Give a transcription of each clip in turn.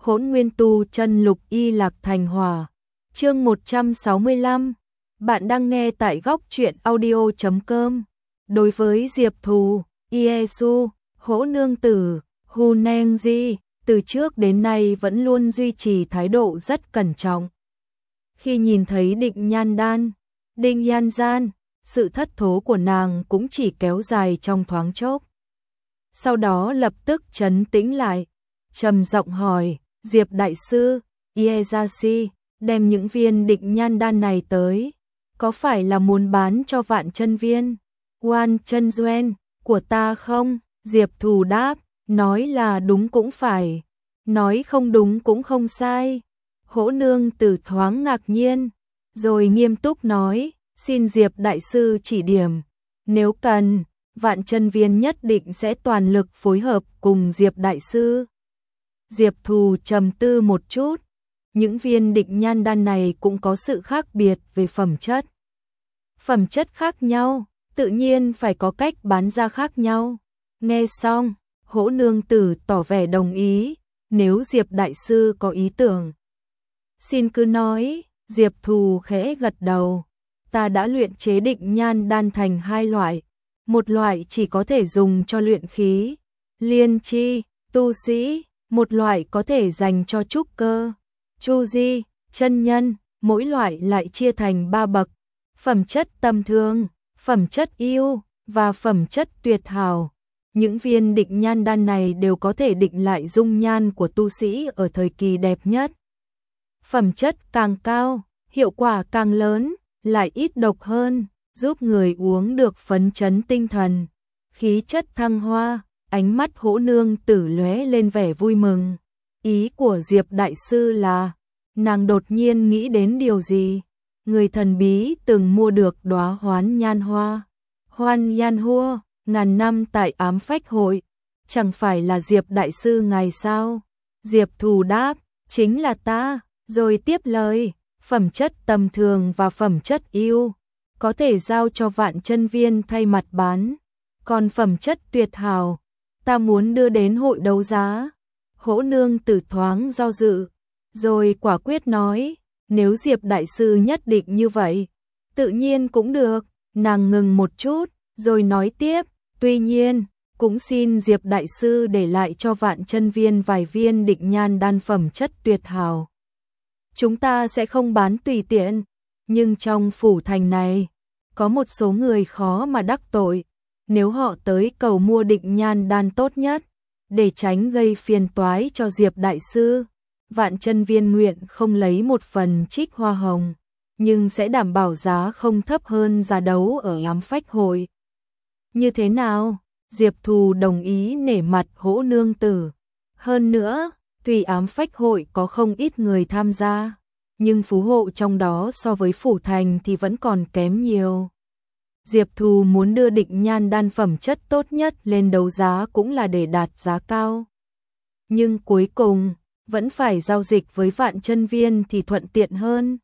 Hỗn Nguyên Tu Chân Lục Y Lạc Thành Hỏa. Chương 165. Bạn đang nghe tại góc truyện audio.com. Đối với Diệp Thù, Iesu, Hỗ Nương Tử, Hu Neng Di, từ trước đến nay vẫn luôn duy trì thái độ rất cẩn trọng. Khi nhìn thấy Định Nhan Đan, Đinh Nhan Gian, sự thất thố của nàng cũng chỉ kéo dài trong thoáng chốc. Sau đó lập tức trấn tĩnh lại, trầm giọng hỏi, Diệp Đại Sư, Ieyasu, đem những viên Định Nhan Đan này tới, có phải là muốn bán cho Vạn Chân Viên, Quan Chân Duyên của ta không? Diệp Thù đáp, nói là đúng cũng phải, nói không đúng cũng không sai. Hỗ Nương Tử thoáng ngạc nhiên, rồi nghiêm túc nói, xin Diệp Đại Sư chỉ điểm, nếu cần, Vạn Chân Viên nhất định sẽ toàn lực phối hợp cùng Diệp Đại Sư. Diệp Thù trầm tư một chút, những viên Định Nhan Đan này cũng có sự khác biệt về phẩm chất. Phẩm chất khác nhau, tự nhiên phải có cách bán ra khác nhau. Nghe xong, Hỗ Nương Tử tỏ vẻ đồng ý, nếu Diệp Đại Sư có ý tưởng, xin cứ nói. Diệp Thù khẽ gật đầu, ta đã luyện chế Định Nhan Đan thành hai loại, một loại chỉ có thể dùng cho luyện khí, liên chi, tu sĩ, một loại có thể dành cho trúc cơ, chu di, chân nhân, mỗi loại lại chia thành 3 bậc, phẩm chất tầm thường, phẩm chất ưu và phẩm chất tuyệt hảo. Những viên Định Nhan Đan này đều có thể định lại dung nhan của tu sĩ ở thời kỳ đẹp nhất. Phẩm chất càng cao, hiệu quả càng lớn, lại ít độc hơn, giúp người uống được phấn chấn tinh thần, khí chất thăng hoa. Ánh mắt Hỗ Nương Tử lóe lên vẻ vui mừng. Ý của Diệp Đại Sư là, nàng đột nhiên nghĩ đến điều gì? Người thần bí từng mua được đóa hoán nhan hoa, hoan nhan hua, ngàn năm tại Ám Phách Hội, chẳng phải là Diệp Đại Sư ngài sao? Diệp Thù đáp, chính là ta, rồi tiếp lời, phẩm chất tầm thường và phẩm chất ưu, có thể giao cho Vạn Chân Viên thay mặt bán, còn phẩm chất tuyệt hảo, ta muốn đưa đến hội đấu giá. Hỗ Nương Tử thoáng do dự, rồi quả quyết nói, nếu Diệp Đại Sư nhất định như vậy, tự nhiên cũng được. Nàng ngừng một chút, rồi nói tiếp, tuy nhiên, cũng xin Diệp Đại Sư để lại cho Vạn Chân Viên vài viên Định Nhan Đan phẩm chất tuyệt hảo. Chúng ta sẽ không bán tùy tiện, nhưng trong phủ thành này, có một số người khó mà đắc tội. Nếu họ tới cầu mua Định Nhan Đan tốt nhất, để tránh gây phiền toái cho Diệp Đại Sư, Vạn Chân Viên nguyện không lấy một phần trích hoa hồng, nhưng sẽ đảm bảo giá không thấp hơn giá đấu ở Ám Phách Hội. Như thế nào? Diệp Thù đồng ý nể mặt Hỗ Nương Tử. Hơn nữa, tuy Ám Phách Hội có không ít người tham gia, nhưng phú hộ trong đó so với phủ thành thì vẫn còn kém nhiều. Diệp Thù muốn đưa Định Nhan Đan phẩm chất tốt nhất lên đấu giá cũng là để đạt giá cao. Nhưng cuối cùng, vẫn phải giao dịch với Vạn Chân Viên thì thuận tiện hơn.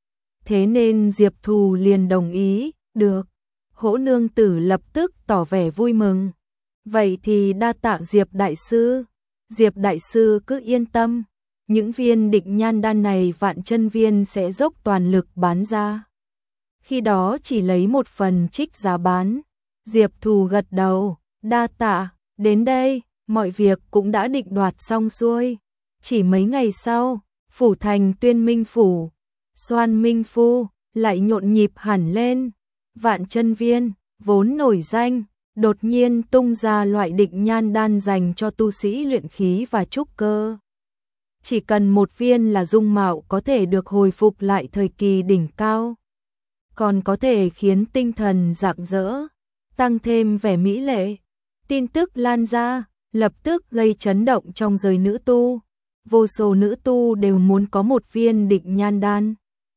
Thế nên Diệp Thù liền đồng ý, được. Hỗ Nương Tử lập tức tỏ vẻ vui mừng. Vậy thì đa tạ Diệp Đại Sư. Diệp Đại Sư cứ yên tâm, những viên Định Nhan Đan này Vạn Chân Viên sẽ dốc toàn lực bán ra. Khi đó chỉ lấy một phần trích giá bán. Diệp Thù gật đầu, đa tạ, đến đây, mọi việc cũng đã định đoạt xong xuôi. Chỉ mấy ngày sau, phủ thành Tuyên Minh Phủ, Xoan Minh Phu, lại nhộn nhịp hẳn lên. Vạn Chân Viên, vốn nổi danh, đột nhiên tung ra loại Định Nhan Đan dành cho tu sĩ luyện khí và trúc cơ. Chỉ cần một viên là dung mạo có thể được hồi phục lại thời kỳ đỉnh cao, còn có thể khiến tinh thần rạng rỡ, tăng thêm vẻ mỹ lệ. Tin tức lan ra, lập tức gây chấn động trong giới nữ tu. Vô số nữ tu đều muốn có một viên Định Nhan Đan,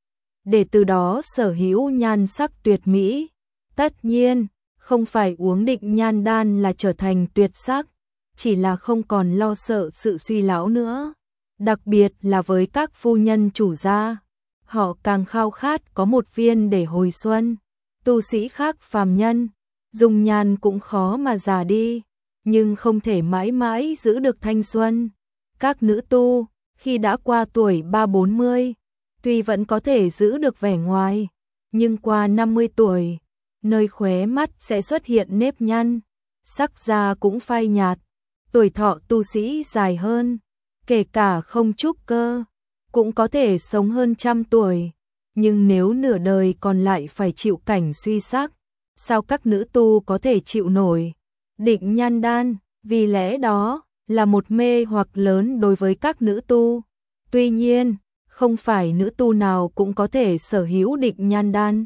để từ đó sở hữu nhan sắc tuyệt mỹ. Tất nhiên, không phải uống Định Nhan Đan là trở thành tuyệt sắc, chỉ là không còn lo sợ sự suy lão nữa. Đặc biệt là với các phu nhân chủ gia, họ càng khao khát có một viên để hồi xuân. Tu sĩ khác phàm nhân, dùng nhan cũng khó mà già đi, nhưng không thể mãi mãi giữ được thanh xuân. Các nữ tu, Khi đã qua tuổi 30-40, tuy vẫn có thể giữ được vẻ ngoài, nhưng qua 50 tuổi, nơi khóe mắt sẽ xuất hiện nếp nhăn, sắc da cũng phai nhạt, tuổi thọ tu sĩ dài hơn, kể cả không trúc cơ, cũng có thể sống hơn 100 tuổi, nhưng nếu nửa đời còn lại phải chịu cảnh suy sắc, sao các nữ tu có thể chịu nổi? Định nhan đan, vì lẽ đó, là một mê hoặc lớn đối với các nữ tu. Tuy nhiên, không phải nữ tu nào cũng có thể sở hữu định nhan đan.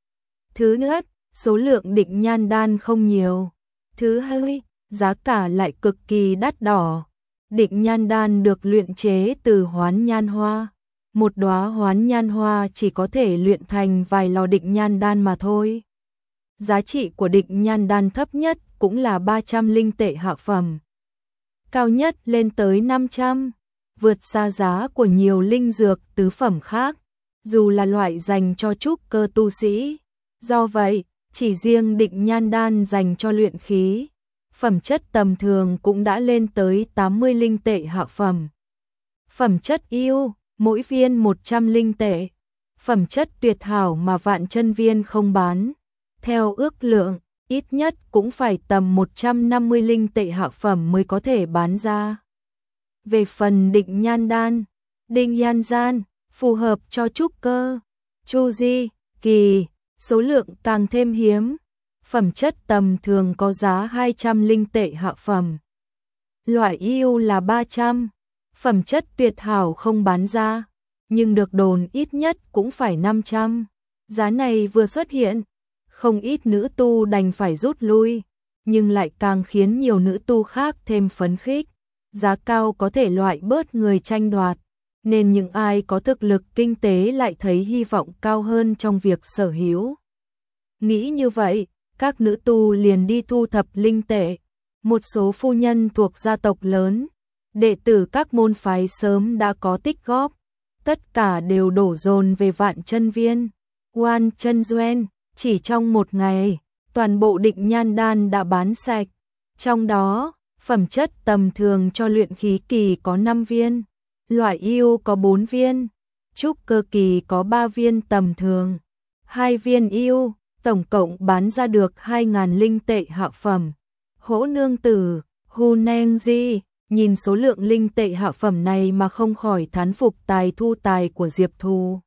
Thứ nhất, số lượng định nhan đan không nhiều. Thứ hai, giá cả lại cực kỳ đắt đỏ. Định nhan đan được luyện chế từ hoán nhan hoa. Một đóa hoán nhan hoa chỉ có thể luyện thành vài lò định nhan đan mà thôi. Giá trị của định nhan đan thấp nhất cũng là 300 linh tệ hạ phẩm. Cao nhất lên tới 500, vượt xa giá của nhiều linh dược tứ phẩm khác, dù là loại dành cho trúc cơ tu sĩ. Do vậy, chỉ riêng định nhan đan dành cho luyện khí, phẩm chất tầm thường cũng đã lên tới 80 linh tệ hạ phẩm. Phẩm chất yêu, mỗi viên 100 linh tệ. Phẩm chất tuyệt hảo mà Vạn Chân Viên không bán. Theo ước lượng, ít nhất cũng phải tầm 150 linh tệ hạ phẩm mới có thể bán ra. Về phần định nhan đan, định nhan gian, phù hợp cho trúc cơ, chu di, kỳ, số lượng càng thêm hiếm. Phẩm chất tầm thường có giá 200 linh tệ hạ phẩm. Loại yêu là 300, phẩm chất tuyệt hảo không bán ra, nhưng được đồn ít nhất cũng phải 500. Giá này vừa xuất hiện, không ít nữ tu đành phải rút lui, nhưng lại càng khiến nhiều nữ tu khác thêm phấn khích. Giá cao có thể loại bớt người tranh đoạt, nên những ai có thực lực kinh tế lại thấy hy vọng cao hơn trong việc sở hữu. Nghĩ như vậy, các nữ tu liền đi thu thập linh tệ. Một số phu nhân thuộc gia tộc lớn, đệ tử các môn phái sớm đã có tích góp, tất cả đều đổ dồn về Vạn Chân Viên. Quan Chân Duyên, chỉ trong một ngày, toàn bộ định nhan đan đã bán sạch. Trong đó, phẩm chất tầm thường cho luyện khí kỳ có 5 viên, loại yêu có 4 viên, trúc cơ kỳ có 3 viên tầm thường, 2 viên yêu, tổng cộng bán ra được 2.000 linh tệ hạ phẩm. Hỗ nương tử, Hu Neng Di, nhìn số lượng linh tệ hạ phẩm này mà không khỏi thán phục tài thu tài của Diệp Thù.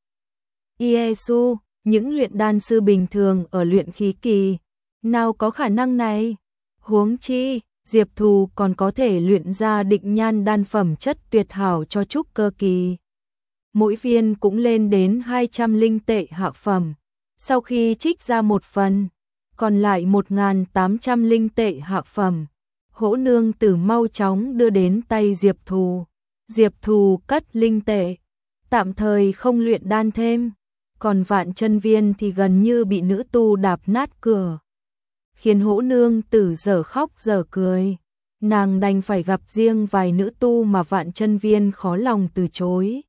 Iesu, những luyện đan sư bình thường ở luyện khí kỳ, nào có khả năng này? Huống chi, Diệp Thù còn có thể luyện ra định nhan đan phẩm chất tuyệt hảo cho trúc cơ kỳ. Mỗi viên cũng lên đến 200 linh tệ hạ phẩm. Sau khi trích ra một phần, còn lại 1.800 linh tệ hạ phẩm. Hỗ nương tử mau chóng đưa đến tay Diệp Thù. Diệp Thù cất linh tệ, tạm thời không luyện đan thêm. Còn Vạn Chân Viên thì gần như bị nữ tu đạp nát cửa, khiến hỗ nương tử dở khóc dở cười. Nàng đành phải gặp riêng vài nữ tu mà Vạn Chân Viên khó lòng từ chối.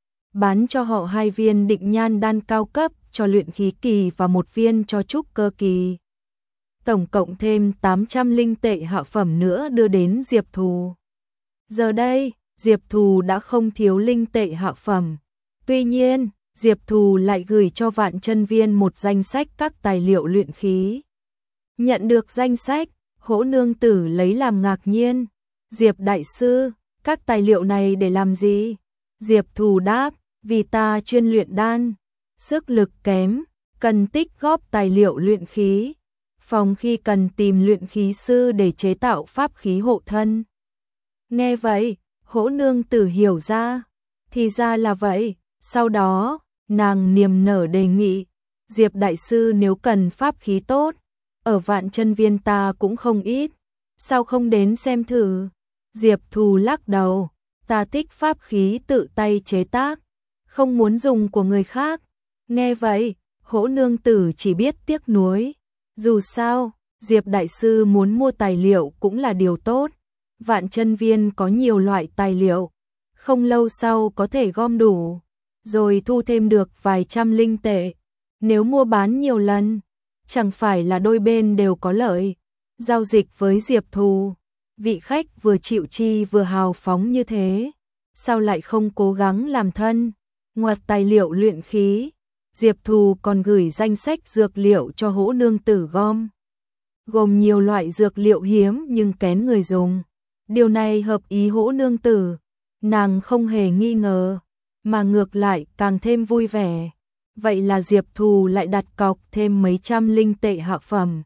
Bán cho họ 2 viên định nhan đan cao cấp cho luyện khí kỳ và 1 viên cho trúc cơ kỳ. Tổng cộng thêm 800 linh tệ hạ phẩm nữa đưa đến Diệp Thù. Giờ đây, Diệp Thù đã không thiếu linh tệ hạ phẩm. Tuy nhiên, Diệp Thù lại gửi cho Vạn Chân Viên một danh sách các tài liệu luyện khí. Nhận được danh sách, hỗ nương tử lấy làm ngạc nhiên. Diệp đại sư, các tài liệu này để làm gì? Diệp Thù đáp, vì ta chuyên luyện đan, sức lực kém, cần tích góp tài liệu luyện khí. Phòng khi cần tìm luyện khí sư để chế tạo pháp khí hộ thân. Nghe vậy, hỗ nương tử hiểu ra, thì ra là vậy. Sau đó, nàng niềm nở đề nghị, Diệp đại sư nếu cần pháp khí tốt, ở Vạn Chân Viên ta cũng không ít, sao không đến xem thử? Diệp Thù lắc đầu, ta thích pháp khí tự tay chế tác, không muốn dùng của người khác. Nghe vậy, hỗ nương tử chỉ biết tiếc nuối. Dù sao, Diệp đại sư muốn mua tài liệu cũng là điều tốt. Vạn Chân Viên có nhiều loại tài liệu, không lâu sau có thể gom đủ, rồi thu thêm được vài trăm linh tệ. Nếu mua bán nhiều lần, chẳng phải là đôi bên đều có lợi. Giao dịch với Diệp Thù, vị khách vừa chịu chi vừa hào phóng như thế, sao lại không cố gắng làm thân? Ngoặt tài liệu luyện khí, Diệp Thù còn gửi danh sách dược liệu cho Hỗ nương tử gồm nhiều loại dược liệu hiếm nhưng kén người dùng. Điều này hợp ý Hỗ nương tử, nàng không hề nghi ngờ, mà ngược lại càng thêm vui vẻ. Vậy là Diệp Thù lại đặt cọc thêm mấy trăm linh tệ hạ phẩm.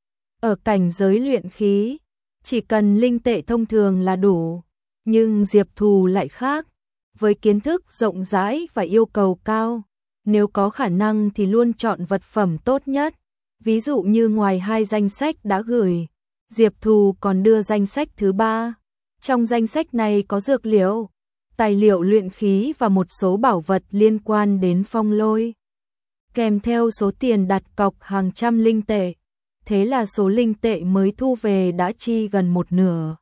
Ở cảnh giới luyện khí, chỉ cần linh tệ thông thường là đủ, nhưng Diệp Thù lại khác, với kiến thức rộng rãi và yêu cầu cao, nếu có khả năng thì luôn chọn vật phẩm tốt nhất. Ví dụ như ngoài 2 danh sách đã gửi, Diệp Thù còn đưa danh sách thứ 3. Trong danh sách này có dược liệu, tài liệu luyện khí và một số bảo vật liên quan đến phong lôi, kèm theo số tiền đặt cọc hàng trăm linh tệ. Thế là số linh tệ mới thu về đã chi gần một nửa.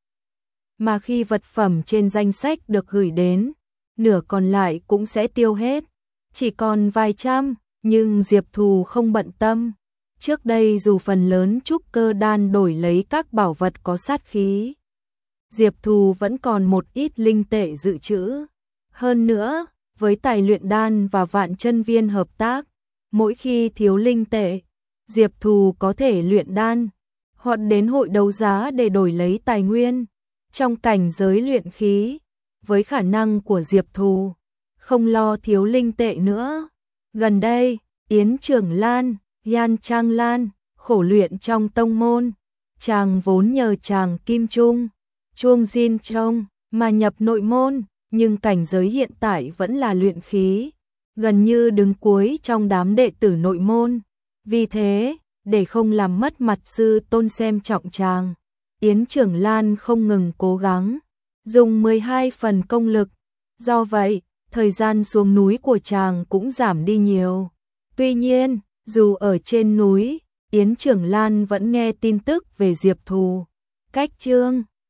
Mà khi vật phẩm trên danh sách được gửi đến, nửa còn lại cũng sẽ tiêu hết, chỉ còn vài trăm, nhưng Diệp Thù không bận tâm. Trước đây dù phần lớn trúc cơ đan đổi lấy các bảo vật có sát khí, Diệp Thù vẫn còn một ít linh tệ dự trữ. Hơn nữa, với tài luyện đan và Vạn Chân Viên hợp tác, mỗi khi thiếu linh tệ, Diệp Thù có thể luyện đan, hoặc đến hội đấu giá để đổi lấy tài nguyên. Trong cảnh giới luyện khí, với khả năng của Diệp Thù, không lo thiếu linh tệ nữa. Gần đây, Yến Trưởng Lan, Yan Trang Lan, khổ luyện trong tông môn, chàng vốn nhờ chàng Kim Trung, Chuông Jin Trông mà nhập nội môn, nhưng cảnh giới hiện tại vẫn là luyện khí, gần như đứng cuối trong đám đệ tử nội môn. Vì thế, để không làm mất mặt sư tôn xem trọng chàng, Yến Trưởng Lan không ngừng cố gắng, dùng 12 phần công lực. Do vậy, thời gian xuống núi của chàng cũng giảm đi nhiều. Tuy nhiên, dù ở trên núi, Yến Trưởng Lan vẫn nghe tin tức về Diệp Thù. Cách chương